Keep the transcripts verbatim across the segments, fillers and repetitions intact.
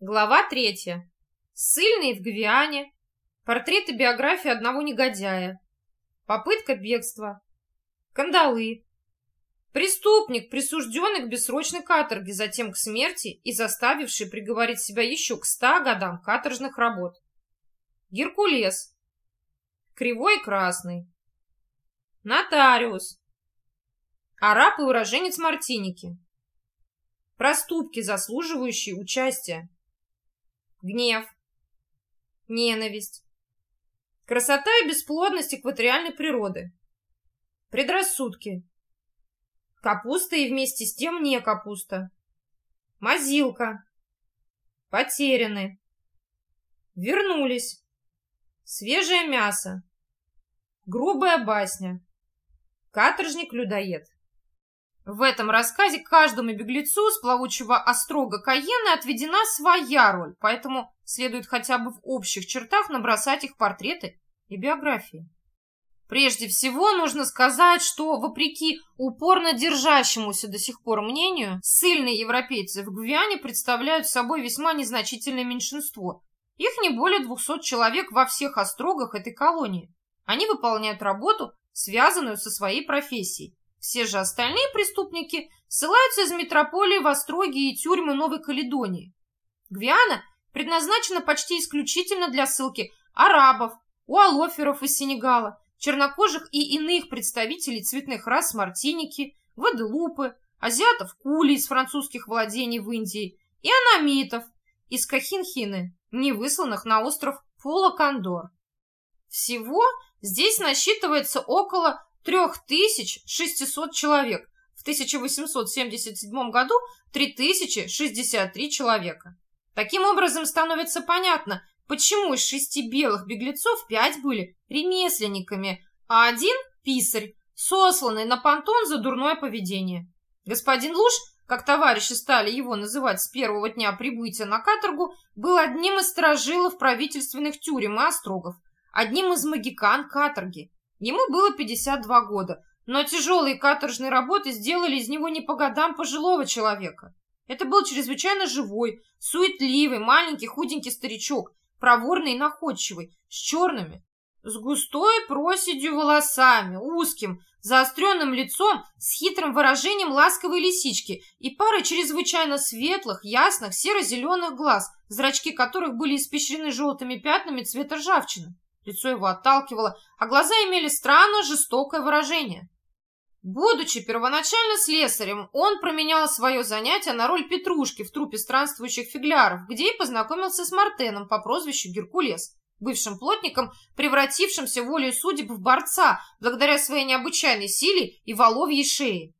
Глава третья. Ссыльные в Гвиане. Портрет и биография одного негодяя. Попытка бегства. Кандалы. Преступник, присужденный к бессрочной каторге, затем к смерти и заставивший приговорить себя еще к ста годам каторжных работ. Геркулес. Кривой и красный. Нотариус. Араб и уроженец Мартиники. Проступки, заслуживающие участия. Гнев. Ненависть. Красота и бесплодность экваториальной природы. Предрассудки. Капуста и вместе с тем не капуста. Мазилка. Потеряны. Вернулись. Свежее мясо. Грубая басня. Каторжник-людоед. В этом рассказе каждому беглецу с плавучего острога Кайена отведена своя роль, поэтому следует хотя бы в общих чертах набросать их портреты и биографии. Прежде всего нужно сказать, что, вопреки упорно держащемуся до сих пор мнению, ссыльные европейцы в Гвиане представляют собой весьма незначительное меньшинство. Их не более двухсот человек во всех острогах этой колонии. Они выполняют работу, связанную со своей профессией. Все же остальные преступники ссылаются из метрополии в остроги и тюрьмы Новой Каледонии. Гвиана предназначена почти исключительно для ссылки арабов, уалоферов из Сенегала, чернокожих и иных представителей цветных рас Мартиники, Гваделупы, азиатов Кули из французских владений в Индии и анамитов из Кохинхины, не высланных на остров Фула-Кондор. Всего здесь насчитывается около трех тысяч шестисот человек, в тысяча восемьсот семьдесят седьмом году три тысячи шестьдесят три человека. Таким образом становится понятно, почему из шести белых беглецов пять были ремесленниками, а один – писарь, сосланный на понтон за дурное поведение. Господин Луж, как товарищи стали его называть с первого дня прибытия на каторгу, был одним из сторожилов правительственных тюрем и острогов, одним из магикан каторги. Ему было пятьдесят два года, но тяжелые каторжные работы сделали из него не по годам пожилого человека. Это был чрезвычайно живой, суетливый, маленький, худенький старичок, проворный и находчивый, с черными, с густой проседью волосами, узким, заостренным лицом, с хитрым выражением ласковой лисички и парой чрезвычайно светлых, ясных, серо-зеленых глаз, зрачки которых были испещрены желтыми пятнами цвета ржавчины. Лицо его отталкивало, а глаза имели странно жестокое выражение. Будучи первоначально слесарем, он променял свое занятие на роль Петрушки в труппе странствующих фигляров, где и познакомился с Мартеном по прозвищу Геркулес, бывшим плотником, превратившимся волею судеб в борца благодаря своей необычайной силе и воловьей шее.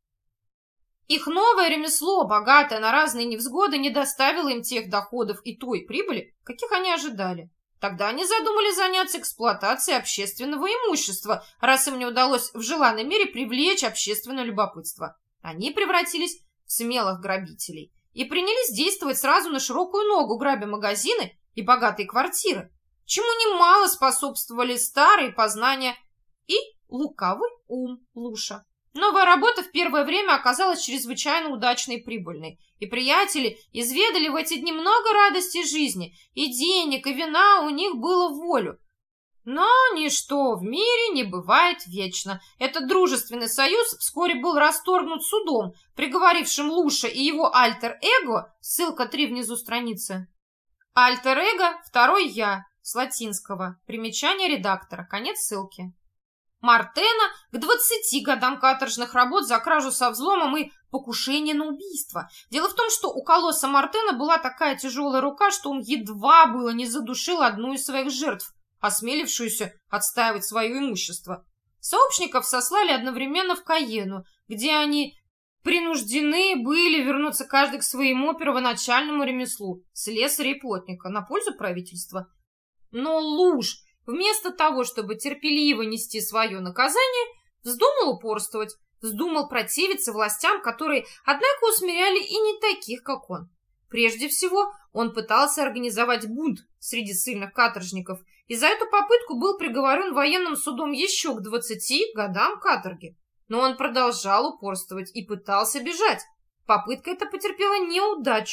Их новое ремесло, богатое на разные невзгоды, не доставило им тех доходов и той прибыли, каких они ожидали. Тогда они задумали заняться эксплуатацией общественного имущества, раз им не удалось в желанной мере привлечь общественное любопытство. Они превратились в смелых грабителей и принялись действовать сразу на широкую ногу, грабя магазины и богатые квартиры, чему немало способствовали старые познания и лукавый ум Луша. Новая работа в первое время оказалась чрезвычайно удачной и прибыльной, и приятели изведали в эти дни много радости жизни, и денег, и вина у них было в волю. Но ничто в мире не бывает вечно. Этот дружественный союз вскоре был расторгнут судом, приговорившим Луша и его альтер-эго, ссылка три внизу страницы. Альтер-эго – второй я, с латинского, примечание редактора, конец ссылки. Мартена к двадцати годам каторжных работ за кражу со взломом и покушение на убийство. Дело в том, что у колосса Мартена была такая тяжелая рука, что он едва было не задушил одну из своих жертв, осмелившуюся отстаивать свое имущество. Сообщников сослали одновременно в Кайену, где они принуждены были вернуться каждый к своему первоначальному ремеслу – слесаря и плотника, на пользу правительства. Но Луж, вместо того, чтобы терпеливо нести свое наказание, вздумал упорствовать, вздумал противиться властям, которые, однако, усмиряли и не таких, как он. Прежде всего, он пытался организовать бунт среди ссыльных каторжников, и за эту попытку был приговорен военным судом еще к двадцати годам каторги. Но он продолжал упорствовать и пытался бежать. Попытка эта потерпела неудачу,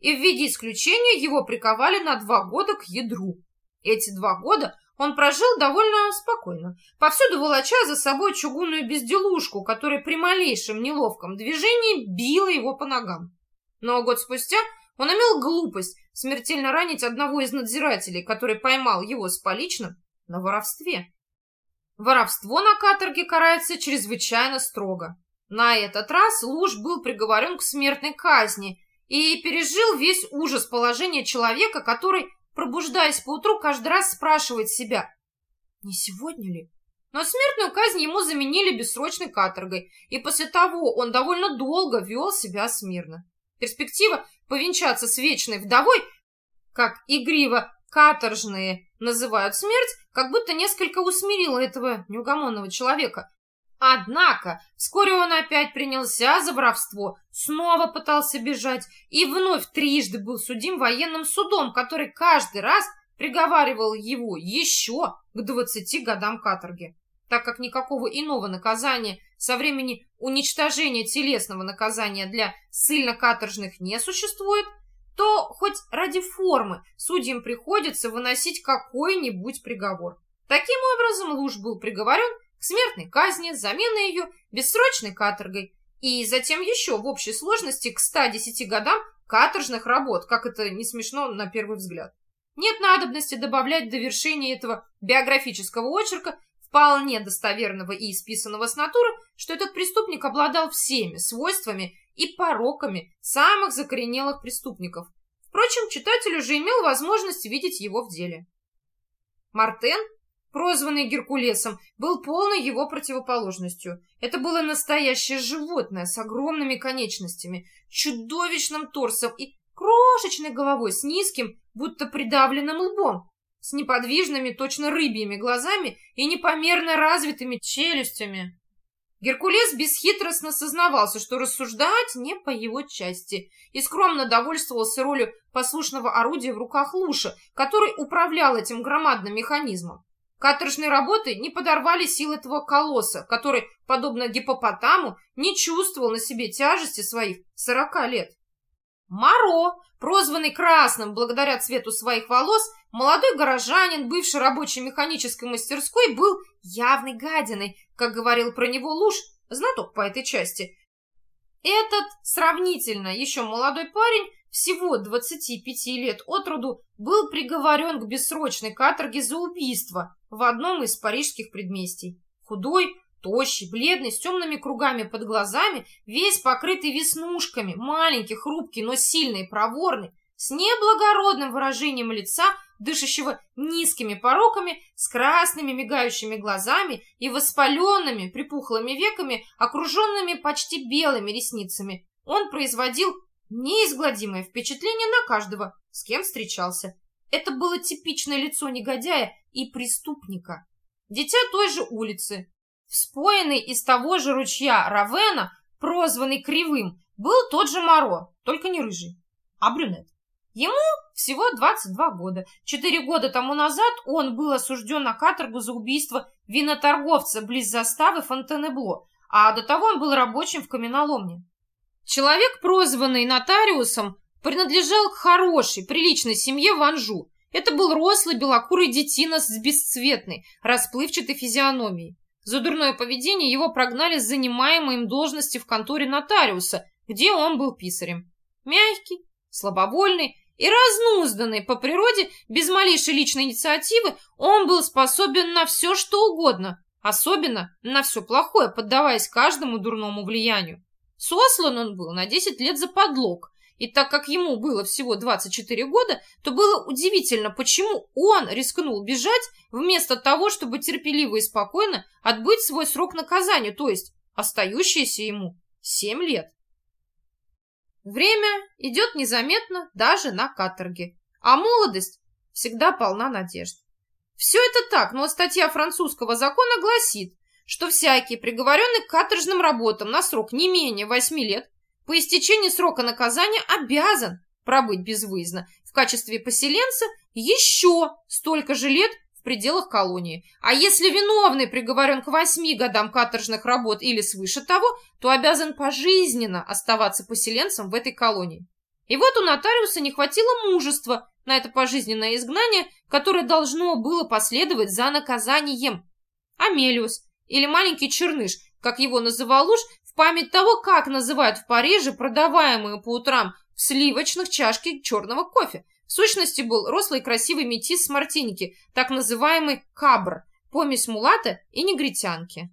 и в виде исключения его приковали на два года к ядру. Эти два года он прожил довольно спокойно, повсюду волоча за собой чугунную безделушку, которая при малейшем неловком движении била его по ногам. Но год спустя он имел глупость смертельно ранить одного из надзирателей, который поймал его с поличным на воровстве. Воровство на каторге карается чрезвычайно строго. На этот раз Луж был приговорен к смертной казни и пережил весь ужас положения человека, который, пробуждаясь поутру, каждый раз спрашивает себя: «Не сегодня ли?». Но смертную казнь ему заменили бессрочной каторгой, и после того он довольно долго вел себя смирно. Перспектива повенчаться с вечной вдовой, как игриво каторжные называют смерть, как будто несколько усмирила этого неугомонного человека. Однако вскоре он опять принялся за воровство, снова пытался бежать и вновь трижды был судим военным судом, который каждый раз приговаривал его еще к двадцати годам каторги. Так как никакого иного наказания со времени уничтожения телесного наказания для ссыльно-каторжных не существует, то хоть ради формы судьям приходится выносить какой-нибудь приговор. Таким образом, Луж был приговорен к смертной казни с заменой ее бессрочной каторгой и затем еще в общей сложности к ста десяти годам каторжных работ, как это не смешно на первый взгляд. Нет надобности добавлять до вершения этого биографического очерка, вполне достоверного и исписанного с натуры, что этот преступник обладал всеми свойствами и пороками самых закоренелых преступников. Впрочем, читатель уже имел возможность видеть его в деле. Мартен, прозванный Геркулесом, был полной его противоположностью. Это было настоящее животное с огромными конечностями, чудовищным торсом и крошечной головой с низким, будто придавленным лбом, с неподвижными, точно рыбьими глазами и непомерно развитыми челюстями. Геркулес бесхитростно сознавался, что рассуждать не по его части, и скромно довольствовался ролью послушного орудия в руках Луша, который управлял этим громадным механизмом. Каторжные работы не подорвали сил этого колосса, который, подобно гиппопотаму, не чувствовал на себе тяжести своих сорока лет. Маро, прозванный Красным благодаря цвету своих волос, молодой горожанин, бывший рабочей механической мастерской, был явной гадиной, как говорил про него Луж, знаток по этой части. Этот сравнительно еще молодой парень, всего двадцати пяти лет от роду, был приговорен к бессрочной каторге за убийство в одном из парижских предместий. Худой, тощий, бледный, с темными кругами под глазами, весь покрытый веснушками, маленький, хрупкий, но сильный и проворный, с неблагородным выражением лица, дышащего низкими пороками, с красными мигающими глазами и воспаленными припухлыми веками, окруженными почти белыми ресницами, он производил неизгладимое впечатление на каждого, с кем встречался. Это было типичное лицо негодяя и преступника. Дитя той же улицы, вспоенный из того же ручья Равена, прозванный Кривым, был тот же Маро, только не рыжий, а брюнет. Ему всего двадцать два года. Четыре года тому назад он был осужден на каторгу за убийство виноторговца близ заставы Фонтенебло, а до того он был рабочим в каменоломне. Человек, прозванный нотариусом, принадлежал к хорошей, приличной семье в Анжу. Это был рослый белокурый детина с бесцветной, расплывчатой физиономией. За дурное поведение его прогнали с занимаемой им должности в конторе нотариуса, где он был писарем. Мягкий, слабовольный и разнузданный по природе, без малейшей личной инициативы, он был способен на все, что угодно, особенно на все плохое, поддаваясь каждому дурному влиянию. Сослан он был на десять лет за подлог, и так как ему было всего двадцать четыре года, то было удивительно, почему он рискнул бежать, вместо того, чтобы терпеливо и спокойно отбыть свой срок наказания, то есть остающиеся ему семь лет. Время идет незаметно даже на каторге, а молодость всегда полна надежд. Все это так, но статья французского закона гласит, что всякий, приговоренный к каторжным работам на срок не менее восьми лет, по истечении срока наказания обязан пробыть безвыездно в качестве поселенца еще столько же лет в пределах колонии. А если виновный приговорен к восьми годам каторжных работ или свыше того, то обязан пожизненно оставаться поселенцем в этой колонии. И вот у нотариуса не хватило мужества на это пожизненное изгнание, которое должно было последовать за наказанием. Амелиус, или маленький черныш, как его называл уж, в память того, как называют в Париже продаваемые по утрам в сливочных чашки черного кофе. В сущности, был рослый красивый метис с Мартиники, так называемый кабр, помесь мулата и негритянки.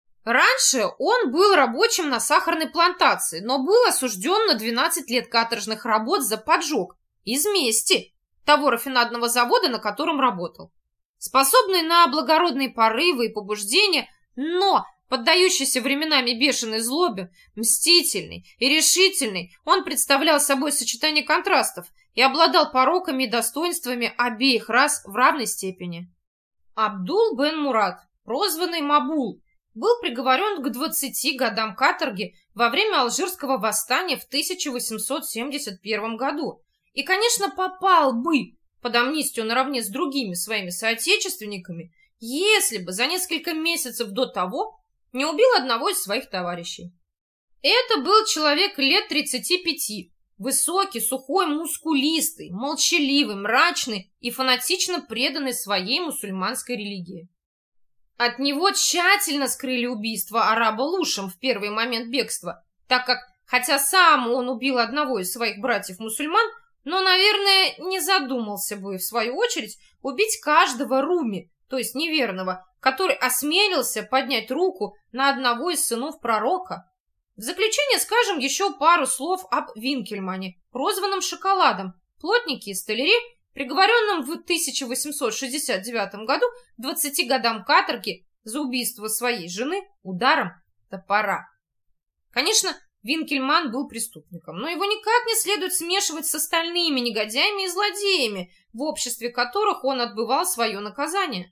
Раньше он был рабочим на сахарной плантации, но был осужден на двенадцать лет каторжных работ за поджог из мести того рафинадного завода, на котором работал. Способный на благородные порывы и побуждения, но поддающийся временами бешеной злобе, мстительный и решительный, он представлял собой сочетание контрастов и обладал пороками и достоинствами обеих рас в равной степени. Абдул бен Мурат, прозванный Мабул, был приговорен к двадцати годам каторги во время Алжирского восстания в тысяча восемьсот семьдесят первом году и, конечно, попал бы под амнистию наравне с другими своими соотечественниками, если бы за несколько месяцев до того не убил одного из своих товарищей. Это был человек лет тридцати пяти, высокий, сухой, мускулистый, молчаливый, мрачный и фанатично преданный своей мусульманской религии. От него тщательно скрыли убийство араба Лушем в первый момент бегства, так как, хотя сам он убил одного из своих братьев-мусульман, но, наверное, не задумался бы, в свою очередь, убить каждого руми, то есть неверного, который осмелился поднять руку на одного из сынов пророка. В заключение скажем еще пару слов об Винкельмане, прозванном Шоколадом, плотнике и столяре, приговоренном в тысяча восемьсот шестьдесят девятом году к двадцати годам каторги за убийство своей жены ударом топора. Конечно, Винкельман был преступником, но его никак не следует смешивать с остальными негодяями и злодеями, в обществе которых он отбывал свое наказание.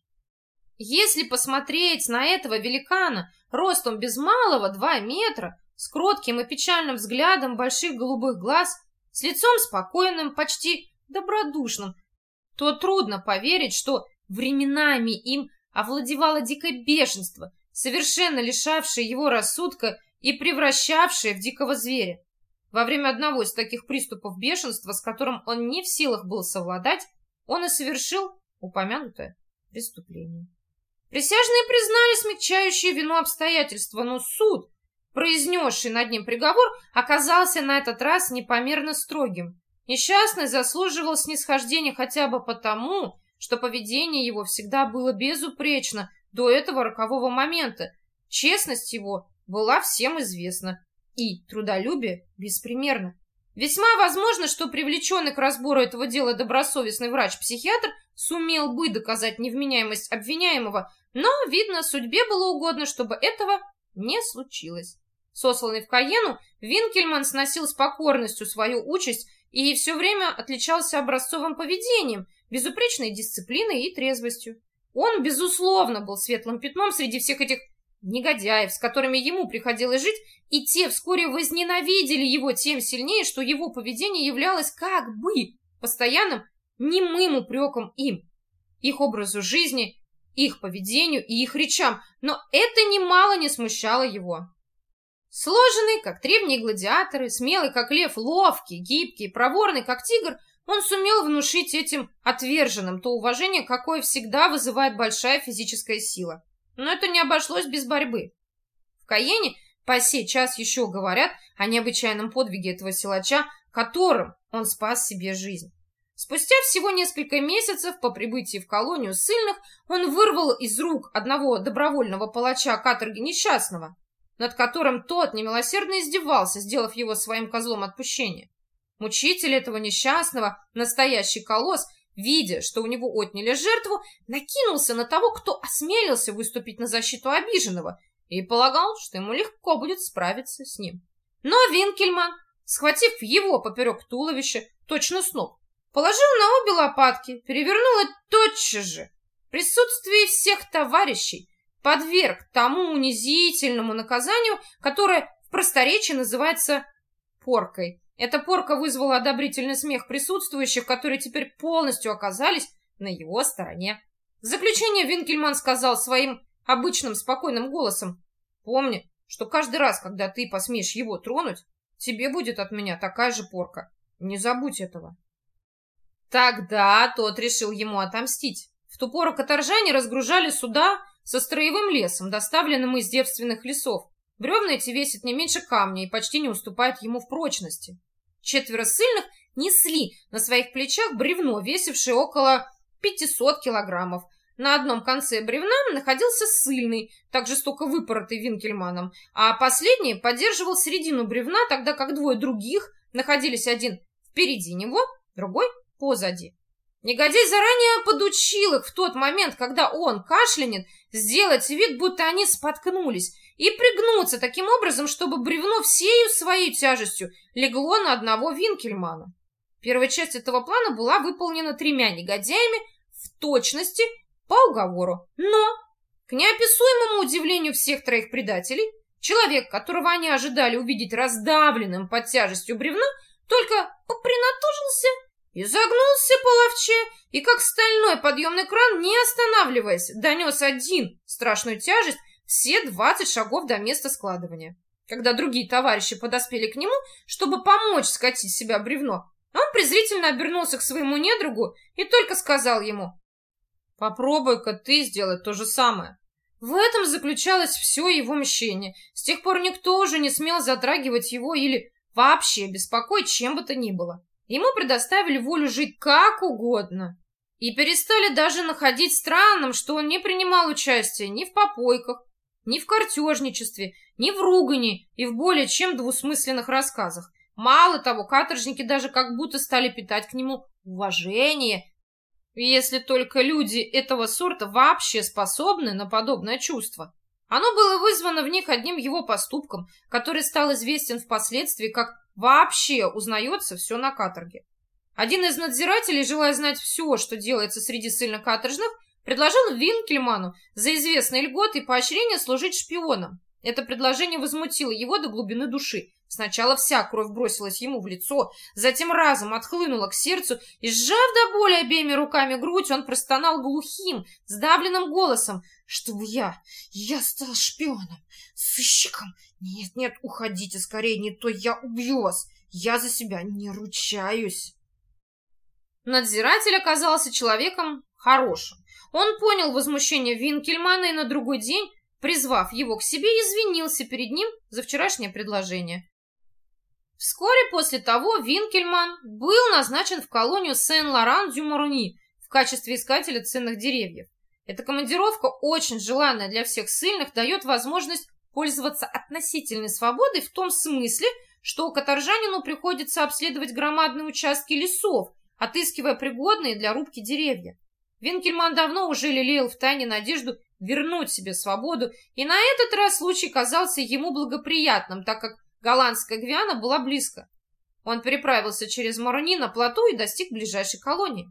Если посмотреть на этого великана, ростом без малого два метра, с кротким и печальным взглядом больших голубых глаз, с лицом спокойным, почти добродушным, то трудно поверить, что временами им овладевало дикое бешенство, совершенно лишавшее его рассудка и превращавшее в дикого зверя. Во время одного из таких приступов бешенства, с которым он не в силах был совладать, он и совершил упомянутое преступление. Присяжные признали смягчающие вину обстоятельства, но суд, произнесший над ним приговор, оказался на этот раз непомерно строгим. Несчастный заслуживал снисхождения хотя бы потому, что поведение его всегда было безупречно до этого рокового момента, честность его была всем известна и трудолюбие беспримерно. Весьма возможно, что привлеченный к разбору этого дела добросовестный врач-психиатр сумел бы доказать невменяемость обвиняемого, но, видно, судьбе было угодно, чтобы этого не случилось. Сосланный в Кайену, Винкельман сносил с покорностью свою участь и все время отличался образцовым поведением, безупречной дисциплиной и трезвостью. Он, безусловно, был светлым пятном среди всех этих негодяев, с которыми ему приходилось жить, и те вскоре возненавидели его тем сильнее, что его поведение являлось как бы постоянным немым упреком им, их образу жизни, их поведению и их речам, но это немало не смущало его. Сложенный, как древние гладиаторы, смелый, как лев, ловкий, гибкий, проворный, как тигр, он сумел внушить этим отверженным то уважение, какое всегда вызывает большая физическая сила. Но это не обошлось без борьбы. В Кайене по сей час еще говорят о необычайном подвиге этого силача, которым он спас себе жизнь. Спустя всего несколько месяцев по прибытии в колонию ссыльных он вырвал из рук одного добровольного палача каторги несчастного, над которым тот немилосердно издевался, сделав его своим козлом отпущения. Мучитель этого несчастного, настоящий колосс, видя, что у него отняли жертву, накинулся на того, кто осмелился выступить на защиту обиженного, и полагал, что ему легко будет справиться с ним. Но Винкельман, схватив его поперек туловища, точно сноп, положил на обе лопатки, перевернул и тотчас же, в присутствии всех товарищей, подверг тому унизительному наказанию, которое в просторечии называется поркой. Эта порка вызвала одобрительный смех присутствующих, которые теперь полностью оказались на его стороне. В заключение Винкельман сказал своим обычным спокойным голосом: «Помни, что каждый раз, когда ты посмеешь его тронуть, тебе будет от меня такая же порка. Не забудь этого. Тогда тот решил ему отомстить. В ту пору каторжане разгружали суда со строевым лесом, доставленным из девственных лесов. Бревна эти весят не меньше камня и почти не уступают ему в прочности. Четверо ссыльных несли на своих плечах бревно, весившее около пятисот килограммов. На одном конце бревна находился ссыльный, так жестоко выпоротый Винкельманом, а последний поддерживал середину бревна, тогда как двое других находились один впереди него, другой позади. Негодяй заранее подучил их в тот момент, когда он кашлянет, сделать вид, будто они споткнулись, и пригнуться таким образом, чтобы бревно всею своей тяжестью легло на одного Винкельмана. Первая часть этого плана была выполнена тремя негодяями в точности по уговору. Но, к неописуемому удивлению всех троих предателей, человек, которого они ожидали увидеть раздавленным под тяжестью бревна, только попринатужился, изогнулся половче и, как стальной подъемный кран, не останавливаясь, донес один страшную тяжесть все двадцать шагов до места складывания. Когда другие товарищи подоспели к нему, чтобы помочь скатить с себя бревно, он презрительно обернулся к своему недругу и только сказал ему: «Попробуй-ка ты сделать то же самое». В этом заключалось все его мщение. С тех пор никто уже не смел затрагивать его или вообще беспокоить чем бы то ни было. Ему предоставили волю жить как угодно. И перестали даже находить странным, что он не принимал участия ни в попойках, ни в картежничестве, ни в ругани и в более чем двусмысленных рассказах. Мало того, каторжники даже как будто стали питать к нему уважение, если только люди этого сорта вообще способны на подобное чувство. Оно было вызвано в них одним его поступком, который стал известен впоследствии, как вообще узнается все на каторге. Один из надзирателей, желая знать все, что делается среди ссыльно-каторжных, предложил Винкельману за известные льготы и поощрение служить шпионом. Это предложение возмутило его до глубины души. Сначала вся кровь бросилась ему в лицо, затем разом отхлынула к сердцу, и, сжав до боли обеими руками грудь, он простонал глухим, сдавленным голосом: «Чтобы я, я стал шпионом, сыщиком? Нет, нет, уходите скорее, не то я убью вас, я за себя не ручаюсь». Надзиратель оказался человеком хорошим. Он понял возмущение Винкельмана и на другой день, призвав его к себе, извинился перед ним за вчерашнее предложение. Вскоре после того Винкельман был назначен в колонию Сен-Лоран-дю-Маруни в качестве искателя ценных деревьев. Эта командировка, очень желанная для всех ссыльных, дает возможность пользоваться относительной свободой в том смысле, что каторжанину приходится обследовать громадные участки лесов, отыскивая пригодные для рубки деревья. Винкельман давно уже лелеял втайне надежду вернуть себе свободу, и на этот раз случай казался ему благоприятным, так как голландская Гвиана была близко. Он переправился через Маруни на плоту и достиг ближайшей колонии.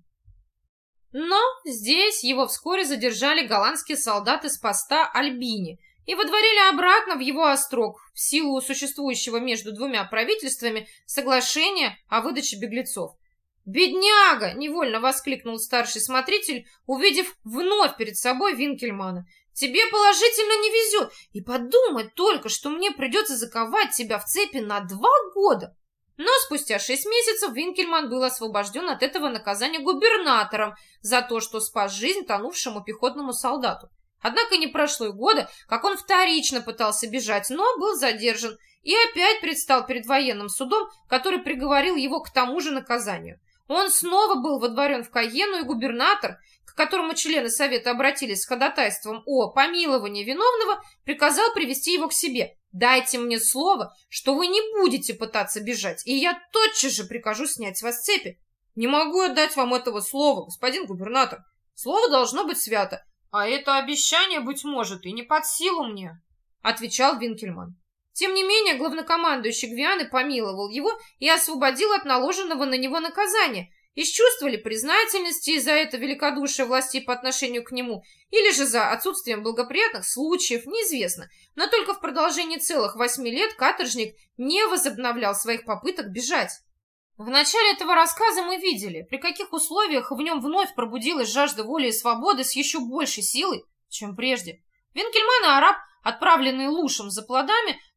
Но здесь его вскоре задержали голландские солдаты с поста Альбини и водворили обратно в его острог в силу существующего между двумя правительствами соглашения о выдаче беглецов. «Бедняга!» — невольно воскликнул старший смотритель, увидев вновь перед собой Винкельмана. «Тебе положительно не везет, и подумать только, что мне придется заковать тебя в цепи на два года». Но спустя шесть месяцев Винкельман был освобожден от этого наказания губернатором за то, что спас жизнь тонувшему пехотному солдату. Однако не прошло и года, как он вторично пытался бежать, но был задержан и опять предстал перед военным судом, который приговорил его к тому же наказанию. Он снова был водворен в Кайену, и губернатор, к которому члены совета обратились с ходатайством о помиловании виновного, приказал привести его к себе. «Дайте мне слово, что вы не будете пытаться бежать, и я тотчас же прикажу снять с вас цепи». «Не могу я дать вам этого слова, господин губернатор. Слово должно быть свято, а это обещание, быть может, и не под силу мне», — отвечал Винкельман. Тем не менее, главнокомандующий Гвианы помиловал его и освободил от наложенного на него наказания. Из чувства ли признательности за это великодушие властей по отношению к нему, или же за отсутствием благоприятных случаев, неизвестно. Но только в продолжении целых восьми лет каторжник не возобновлял своих попыток бежать. В начале этого рассказа мы видели, при каких условиях в нем вновь пробудилась жажда воли и свободы с еще большей силой, чем прежде. Винкельман и араб, отправленные Лушем за плодами,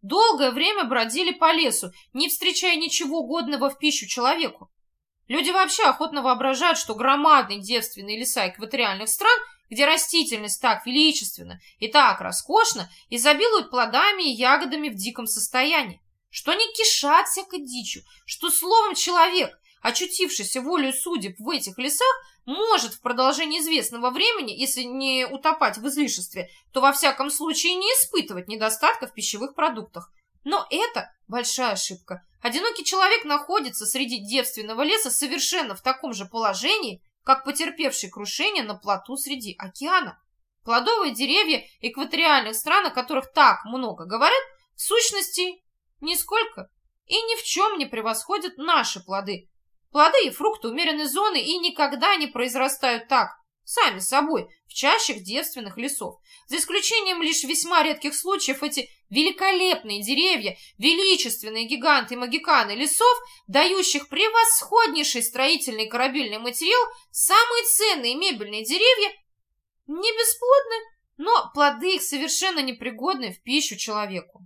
долгое время бродили по лесу, не встречая ничего годного в пищу человеку. Люди вообще охотно воображают, что громадные девственные леса экваториальных стран, где растительность так величественна и так роскошна, изобилуют плодами и ягодами в диком состоянии, что они кишат всякой дичью, что словом человек, очутившийся волею судеб в этих лесах, может в продолжении известного времени, если не утопать в излишестве, то во всяком случае не испытывать недостатка в пищевых продуктах. Но это большая ошибка. Одинокий человек находится среди девственного леса совершенно в таком же положении, как потерпевший крушение на плоту среди океана. Плодовые деревья экваториальных стран, о которых так много говорят, в сущности, нисколько и ни в чем не превосходят наши плоды. Плоды и фрукты умеренной зоны и никогда не произрастают так, сами собой, в чащах девственных лесов. За исключением лишь весьма редких случаев эти великолепные деревья, величественные гиганты и магиканы лесов, дающих превосходнейший строительный и корабельный материал, самые ценные мебельные деревья, не бесплодны, но плоды их совершенно непригодны в пищу человеку.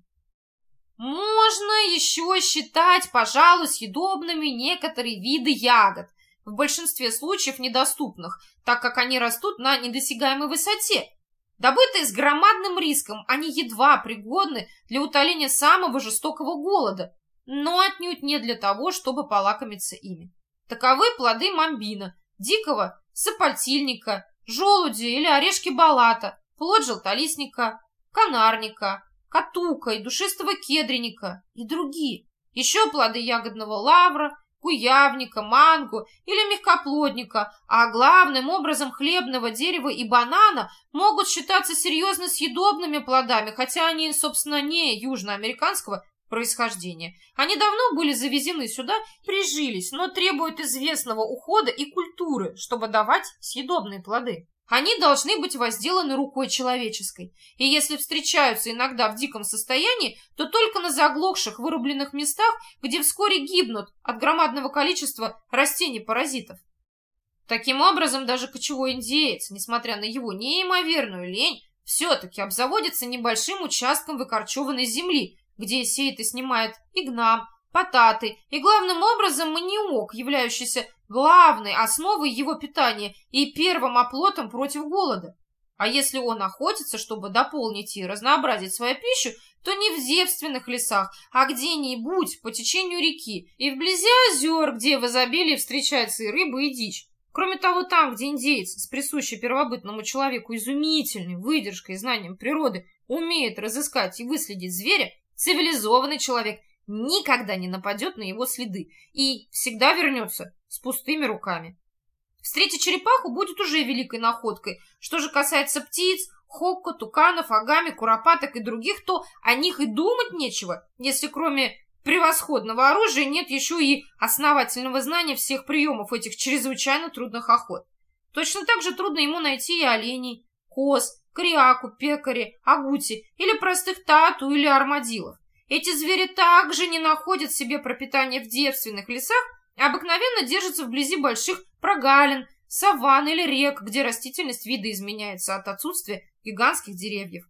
Можно еще считать, пожалуй, съедобными некоторые виды ягод, в большинстве случаев недоступных, так как они растут на недосягаемой высоте. Добытые с громадным риском, они едва пригодны для утоления самого жестокого голода, но отнюдь не для того, чтобы полакомиться ими. Таковы плоды мамбина, дикого сапотильника, желуди или орешки балата, плод желтолистника, канарника, катука и душистого кедреника и другие. Еще плоды ягодного лавра, куявника, манго или мягкоплодника, а главным образом хлебного дерева и банана могут считаться серьезно съедобными плодами, хотя они, собственно, не южноамериканского происхождения. Они давно были завезены сюда и прижились, но требуют известного ухода и культуры, чтобы давать съедобные плоды. Они должны быть возделаны рукой человеческой, и если встречаются иногда в диком состоянии, то только на заглохших вырубленных местах, где вскоре гибнут от громадного количества растений-паразитов. Таким образом, даже кочевой индеец, несмотря на его неимоверную лень, все-таки обзаводится небольшим участком выкорчеванной земли, где сеет и снимает игнам, потаты и, главным образом, маниок, являющийся главной основой его питания и первым оплотом против голода. А если он охотится, чтобы дополнить и разнообразить свою пищу, то не в девственных лесах, а где-нибудь по течению реки и вблизи озер, где в изобилии встречаются и рыба, и дичь. Кроме того, там, где индеец с присущей первобытному человеку изумительной выдержкой и знанием природы умеет разыскать и выследить зверя, цивилизованный человек никогда не нападет на его следы и всегда вернется с пустыми руками. Встретить черепаху будет уже великой находкой. Что же касается птиц, хокко, туканов, агами, куропаток и других, то о них и думать нечего, если кроме превосходного оружия нет еще и основательного знания всех приемов этих чрезвычайно трудных охот. Точно так же трудно ему найти и оленей, коз, кряку, пекари, агути или простых тату или армадилов. Эти звери также не находят себе пропитания в девственных лесах, а обыкновенно держатся вблизи больших прогалин, саванн или рек, где растительность видоизменяется от отсутствия гигантских деревьев.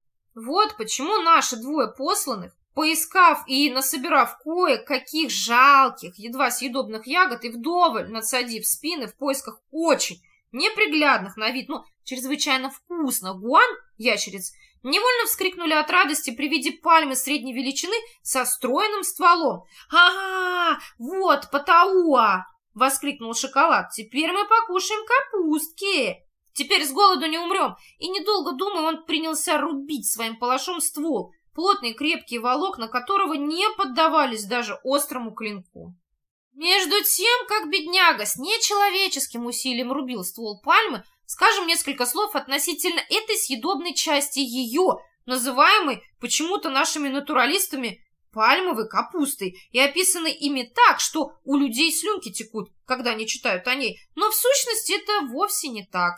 Вот почему наши двое посланных, поискав и насобирав кое-каких жалких, едва съедобных ягод и вдоволь надсадив спины в поисках очень неприглядных на вид, но чрезвычайно вкусных гуан, ящериц, невольно вскрикнули от радости при виде пальмы средней величины со стройным стволом. «Ага, вот Патауа!» — воскликнул Шоколад. «Теперь мы покушаем капустки! Теперь с голоду не умрем!» И, недолго думая, он принялся рубить своим палашом ствол, плотные крепкие волокна которого не поддавались даже острому клинку. Между тем, как бедняга с нечеловеческим усилием рубил ствол пальмы, скажем несколько слов относительно этой съедобной части ее, называемой почему-то нашими натуралистами пальмовой капустой, и описанной ими так, что у людей слюнки текут, когда они читают о ней, но в сущности это вовсе не так.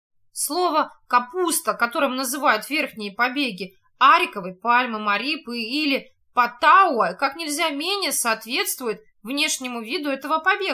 Слово «капуста», которым называют верхние побеги ариковой пальмы, марипы или паттауа, как нельзя менее соответствует внешнему виду этого побега.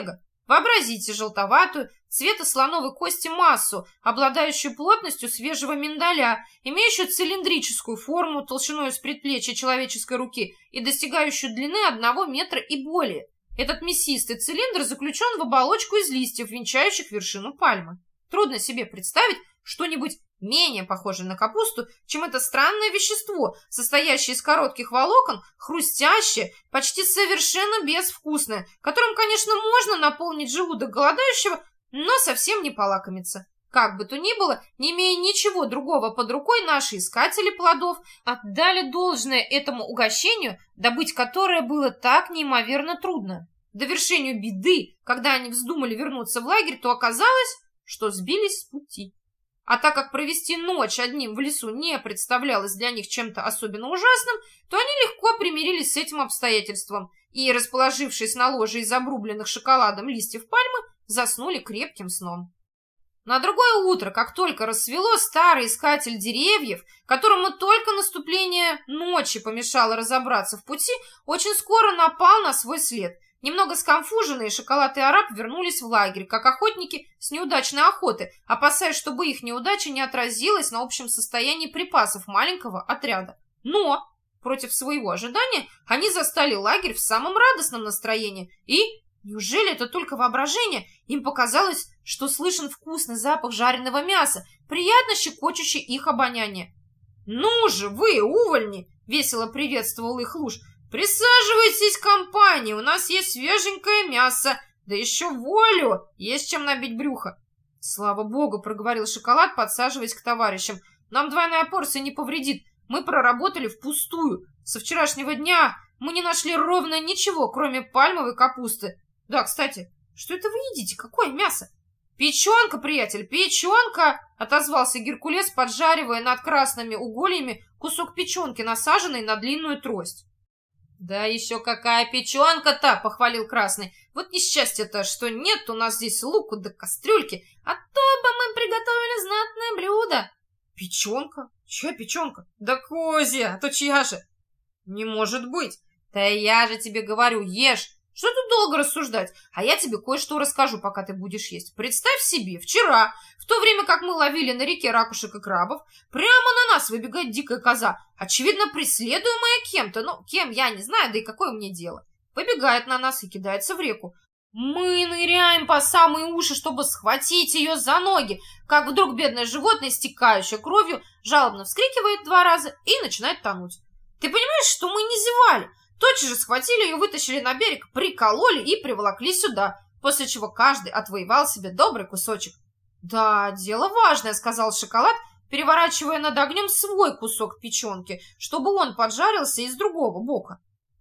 Вообразите желтоватую, цвета слоновой кости массу, обладающую плотностью свежего миндаля, имеющую цилиндрическую форму толщиной с предплечья человеческой руки и достигающую длины одного метра и более. Этот мясистый цилиндр заключен в оболочку из листьев, венчающих вершину пальмы. Трудно себе представить что-нибудь менее похожее на капусту, чем это странное вещество, состоящее из коротких волокон, хрустящее, почти совершенно безвкусное, которым, конечно, можно наполнить желудок голодающего, но совсем не полакомиться. Как бы то ни было, не имея ничего другого под рукой, наши искатели плодов отдали должное этому угощению, добыть которое было так неимоверно трудно. К довершению беды, когда они вздумали вернуться в лагерь, то оказалось, что сбились с пути. А так как провести ночь одним в лесу не представлялось для них чем-то особенно ужасным, то они легко примирились с этим обстоятельством и, расположившись на ложе из обрубленных шоколадом листьев пальмы, заснули крепким сном. На другое утро, как только рассвело, старый искатель деревьев, которому только наступление ночи помешало разобраться в пути, очень скоро напал на свой след. Немного сконфуженные Шоколад и Араб вернулись в лагерь, как охотники с неудачной охоты, опасаясь, чтобы их неудача не отразилась на общем состоянии припасов маленького отряда. Но, против своего ожидания, они застали лагерь в самом радостном настроении, и, неужели это только воображение, им показалось, что слышен вкусный запах жареного мяса, приятно щекочущий их обоняние. «Ну же, вы, увольни!» — весело приветствовал их Луж. «Присаживайтесь к компании, у нас есть свеженькое мясо, да еще волю, есть чем набить брюхо». «Слава богу», — проговорил Шоколад, подсаживаясь к товарищам. «Нам двойная порция не повредит, мы проработали впустую. Со вчерашнего дня мы не нашли ровно ничего, кроме пальмовой капусты. Да, кстати, что это вы едите, какое мясо?» «Печенка, приятель, печенка!» — отозвался Геркулес, поджаривая над красными угольями кусок печенки, насаженный на длинную трость. «Да еще какая печенка-то!» — похвалил Красный. «Вот несчастье-то, что нет у нас здесь луку да кастрюльки, а то бы мы приготовили знатное блюдо». «Печенка? Чья печенка?» «Да козья, а то чья же?» «Не может быть!» «Да я же тебе говорю, ешь! Что тут долго рассуждать? А я тебе кое-что расскажу, пока ты будешь есть. Представь себе, вчера, в то время как мы ловили на реке ракушек и крабов, прямо на нас выбегает дикая коза, очевидно, преследуемая кем-то. Ну, кем, я не знаю, да и какое мне дело. Выбегает на нас и кидается в реку. Мы ныряем по самые уши, чтобы схватить ее за ноги, как вдруг бедное животное, истекающее кровью, жалобно вскрикивает два раза и начинает тонуть. Ты понимаешь, что мы не зевали? Тотчас же схватили ее, вытащили на берег, прикололи и приволокли сюда, после чего каждый отвоевал себе добрый кусочек. «Да, дело важное», — сказал Шоколад, переворачивая над огнем свой кусок печенки, чтобы он поджарился из другого бока.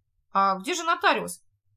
«А где же нотариус?»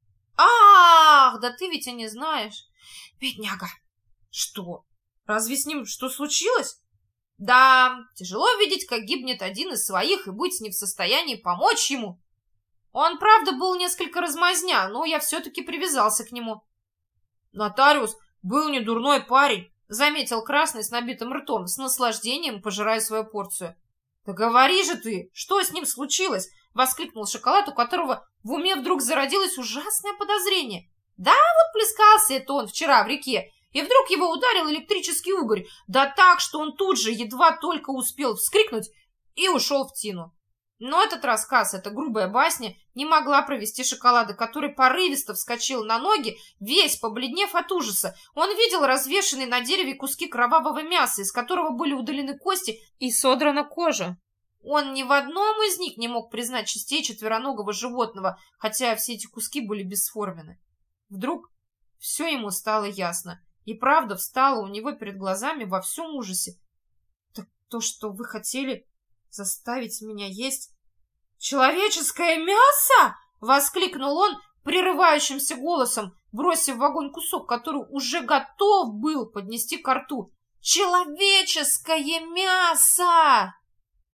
«Ах, да ты ведь и не знаешь. Бедняга». «Что? Разве с ним что случилось?» «Да, тяжело видеть, как гибнет один из своих и быть не в состоянии помочь ему. Он, правда, был несколько размазня, но я все-таки привязался к нему». «Нотариус был не дурной парень», — заметил Красный с набитым ртом, с наслаждением пожирая свою порцию. «Да говори же ты, что с ним случилось?» — воскликнул Шоколад, у которого в уме вдруг зародилось ужасное подозрение. «Да вот плескался это он вчера в реке, и вдруг его ударил электрический угорь, да так, что он тут же едва только успел вскрикнуть и ушел в тину». Но этот рассказ, эта грубая басня, не могла провести Шоколада, который порывисто вскочил на ноги, весь побледнев от ужаса. Он видел развешанные на дереве куски кровавого мяса, из которого были удалены кости и содрана кожа. Он ни в одном из них не мог признать частей четвероногого животного, хотя все эти куски были бесформенны. Вдруг все ему стало ясно, и правда встала у него перед глазами во всем ужасе. «Так то, что вы хотели заставить меня есть человеческое мясо!» — воскликнул он прерывающимся голосом, бросив в огонь кусок, который уже готов был поднести ко рту. «Человеческое мясо!»